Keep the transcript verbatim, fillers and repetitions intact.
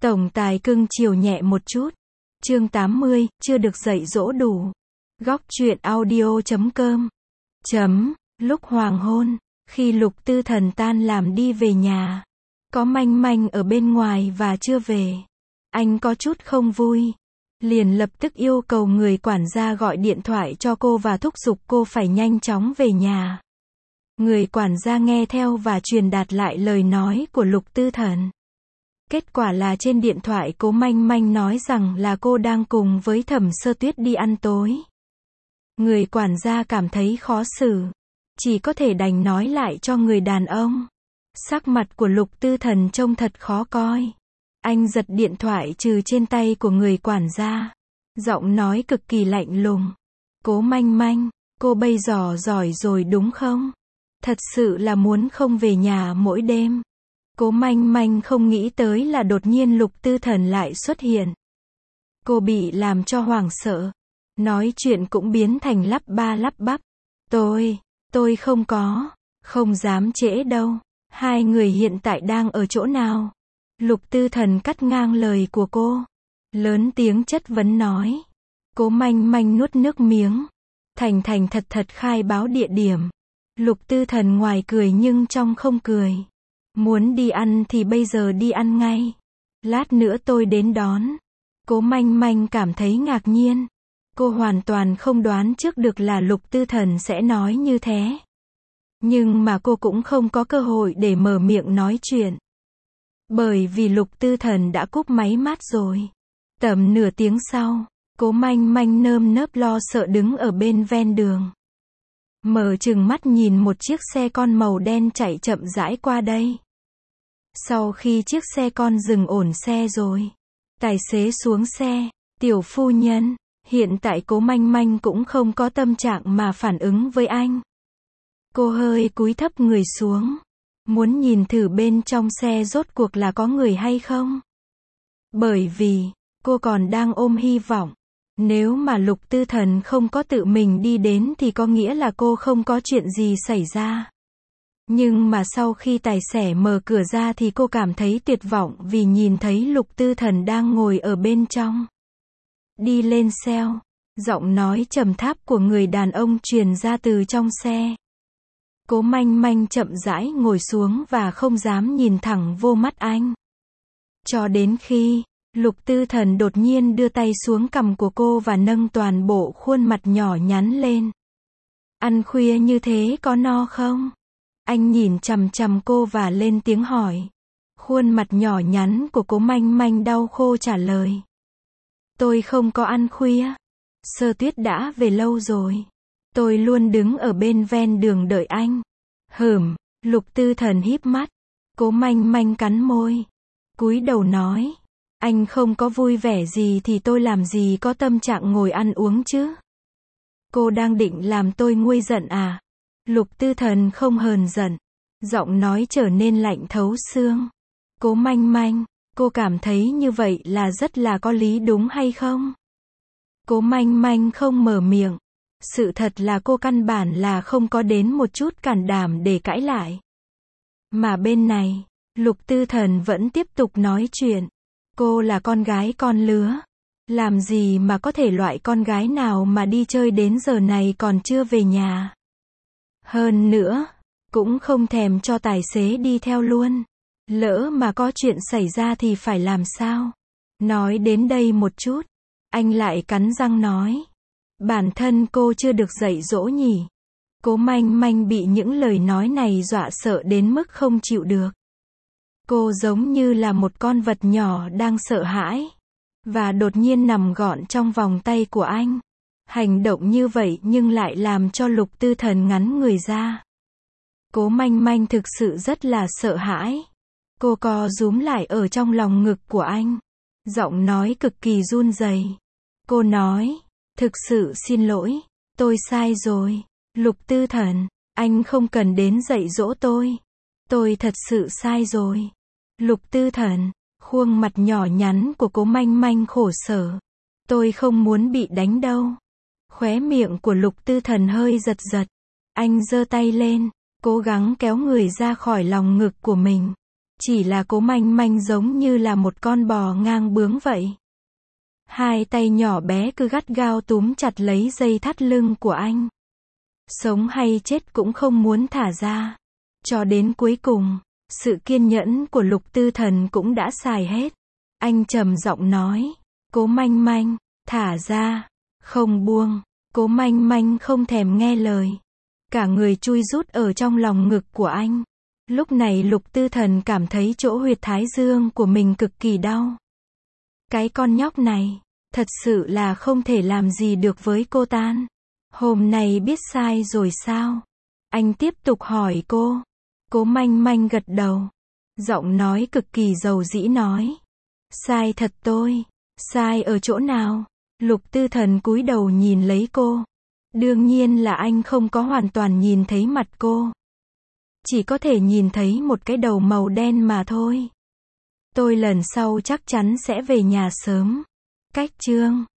Tổng tài cưng chiều nhẹ một chút. Chương tám mươi, chưa được dạy dỗ đủ. Góc truyện audio chấm com. Chấm, lúc hoàng hôn, khi Lục Tư Thần tan làm đi về nhà. Có Manh Manh ở bên ngoài và chưa về. Anh có chút không vui. Liền lập tức yêu cầu người quản gia gọi điện thoại cho cô và thúc giục cô phải nhanh chóng về nhà. Người quản gia nghe theo và truyền đạt lại lời nói của Lục Tư Thần. Kết quả là trên điện thoại Cố Manh Manh nói rằng là cô đang cùng với Thẩm Sơ Tuyết đi ăn tối. Người quản gia cảm thấy khó xử. Chỉ có thể đành nói lại cho người đàn ông. Sắc mặt của Lục Tư Thần trông thật khó coi. Anh giật điện thoại trừ trên tay của người quản gia. Giọng nói cực kỳ lạnh lùng. Cố Manh Manh, cô bây giờ giỏi rồi đúng không? Thật sự là muốn không về nhà mỗi đêm. Cố Manh Manh không nghĩ tới là đột nhiên Lục Tư Thần lại xuất hiện. Cô bị làm cho hoảng sợ. Nói chuyện cũng biến thành lắp ba lắp bắp. Tôi, tôi không có, không dám trễ đâu. Hai người hiện tại đang ở chỗ nào? Lục Tư Thần cắt ngang lời của cô. Lớn tiếng chất vấn nói. Cố Manh Manh nuốt nước miếng. Thành thành thật thật khai báo địa điểm. Lục Tư Thần ngoài cười nhưng trong không cười. Muốn đi ăn thì bây giờ đi ăn ngay. Lát nữa tôi đến đón. Cố Manh Manh cảm thấy ngạc nhiên. Cô hoàn toàn không đoán trước được là Lục Tư Thần sẽ nói như thế. Nhưng mà cô cũng không có cơ hội để mở miệng nói chuyện. Bởi vì Lục Tư Thần đã cúp máy mát rồi. Tầm nửa tiếng sau, Cố Manh Manh nơm nớp lo sợ đứng ở bên ven đường. Mở trừng mắt nhìn một chiếc xe con màu đen chạy chậm rãi qua đây. Sau khi chiếc xe con dừng ổn xe rồi, tài xế xuống xe. Tiểu phu nhân, hiện tại Cố Manh Manh cũng không có tâm trạng mà phản ứng với anh. Cô hơi cúi thấp người xuống. Muốn nhìn thử bên trong xe rốt cuộc là có người hay không. Bởi vì, cô còn đang ôm hy vọng. Nếu mà Lục Tư Thần không có tự mình đi đến thì có nghĩa là cô không có chuyện gì xảy ra. Nhưng mà sau khi tài xế mở cửa ra thì cô cảm thấy tuyệt vọng vì nhìn thấy Lục Tư Thần đang ngồi ở bên trong. Đi lên xe. Giọng nói trầm thấp của người đàn ông truyền ra từ trong xe. Cố Manh Manh chậm rãi ngồi xuống và không dám nhìn thẳng vô mắt anh. Cho đến khi, Lục Tư Thần đột nhiên đưa tay xuống cằm của cô và nâng toàn bộ khuôn mặt nhỏ nhắn lên. Ăn khuya như thế có no không? Anh nhìn chằm chằm cô và lên tiếng hỏi. Khuôn mặt nhỏ nhắn của Cố Manh Manh đau khô trả lời. Tôi không có ăn khuya. Sơ Tuyết đã về lâu rồi. Tôi luôn đứng ở bên ven đường đợi anh. Hửm, Lục Tư Thần híp mắt. Cố Manh Manh cắn môi. Cúi đầu nói. Anh không có vui vẻ gì thì tôi làm gì có tâm trạng ngồi ăn uống chứ. Cô đang định làm tôi nguôi giận à? Lục Tư Thần không hờn giận. Giọng nói trở nên lạnh thấu xương. Cố Manh Manh, cô cảm thấy như vậy là rất là có lý đúng hay không? Cố Manh Manh không mở miệng. Sự thật là cô căn bản là không có đến một chút can đảm để cãi lại. Mà bên này, Lục Tư Thần vẫn tiếp tục nói chuyện. Cô là con gái con lứa. Làm gì mà có thể loại con gái nào mà đi chơi đến giờ này còn chưa về nhà. Hơn nữa, cũng không thèm cho tài xế đi theo luôn. Lỡ mà có chuyện xảy ra thì phải làm sao? Nói đến đây một chút, anh lại cắn răng nói. Bản thân cô chưa được dạy dỗ nhỉ. Cố Manh Manh bị những lời nói này dọa sợ đến mức không chịu được. Cô giống như là một con vật nhỏ đang sợ hãi. Và đột nhiên nằm gọn trong vòng tay của anh. Hành động như vậy nhưng lại làm cho Lục Tư Thần ngắn người ra. Cố Manh Manh thực sự rất là sợ hãi. Cô co rúm lại ở trong lòng ngực của anh. Giọng nói cực kỳ run rẩy. Cô nói. Thực sự xin lỗi. Tôi sai rồi. Lục Tư Thần, anh không cần đến dạy dỗ tôi. Tôi thật sự sai rồi. Lục Tư Thần, khuôn mặt nhỏ nhắn của Cố Manh Manh khổ sở. Tôi không muốn bị đánh đâu. Khóe miệng của Lục Tư Thần hơi giật giật. Anh giơ tay lên, cố gắng kéo người ra khỏi lòng ngực của mình. Chỉ là Cố Manh Manh giống như là một con bò ngang bướng vậy. Hai tay nhỏ bé cứ gắt gao túm chặt lấy dây thắt lưng của anh. Sống hay chết cũng không muốn thả ra. Cho đến cuối cùng, sự kiên nhẫn của Lục Tư Thần cũng đã xài hết. Anh trầm giọng nói, Cố Manh Manh, thả ra, không buông. Cố Manh Manh không thèm nghe lời. Cả người chui rút ở trong lòng ngực của anh. Lúc này Lục Tư Thần cảm thấy chỗ huyệt thái dương của mình cực kỳ đau. Cái con nhóc này, thật sự là không thể làm gì được với cô Tan. Hôm nay biết sai rồi sao? Anh tiếp tục hỏi cô. Cố Manh Manh gật đầu. Giọng nói cực kỳ dầu dĩ nói. Sai thật tôi. Sai ở chỗ nào? Lục Tư Thần cúi đầu nhìn lấy cô. Đương nhiên là anh không có hoàn toàn nhìn thấy mặt cô. Chỉ có thể nhìn thấy một cái đầu màu đen mà thôi. Tôi lần sau chắc chắn sẽ về nhà sớm. Cách chương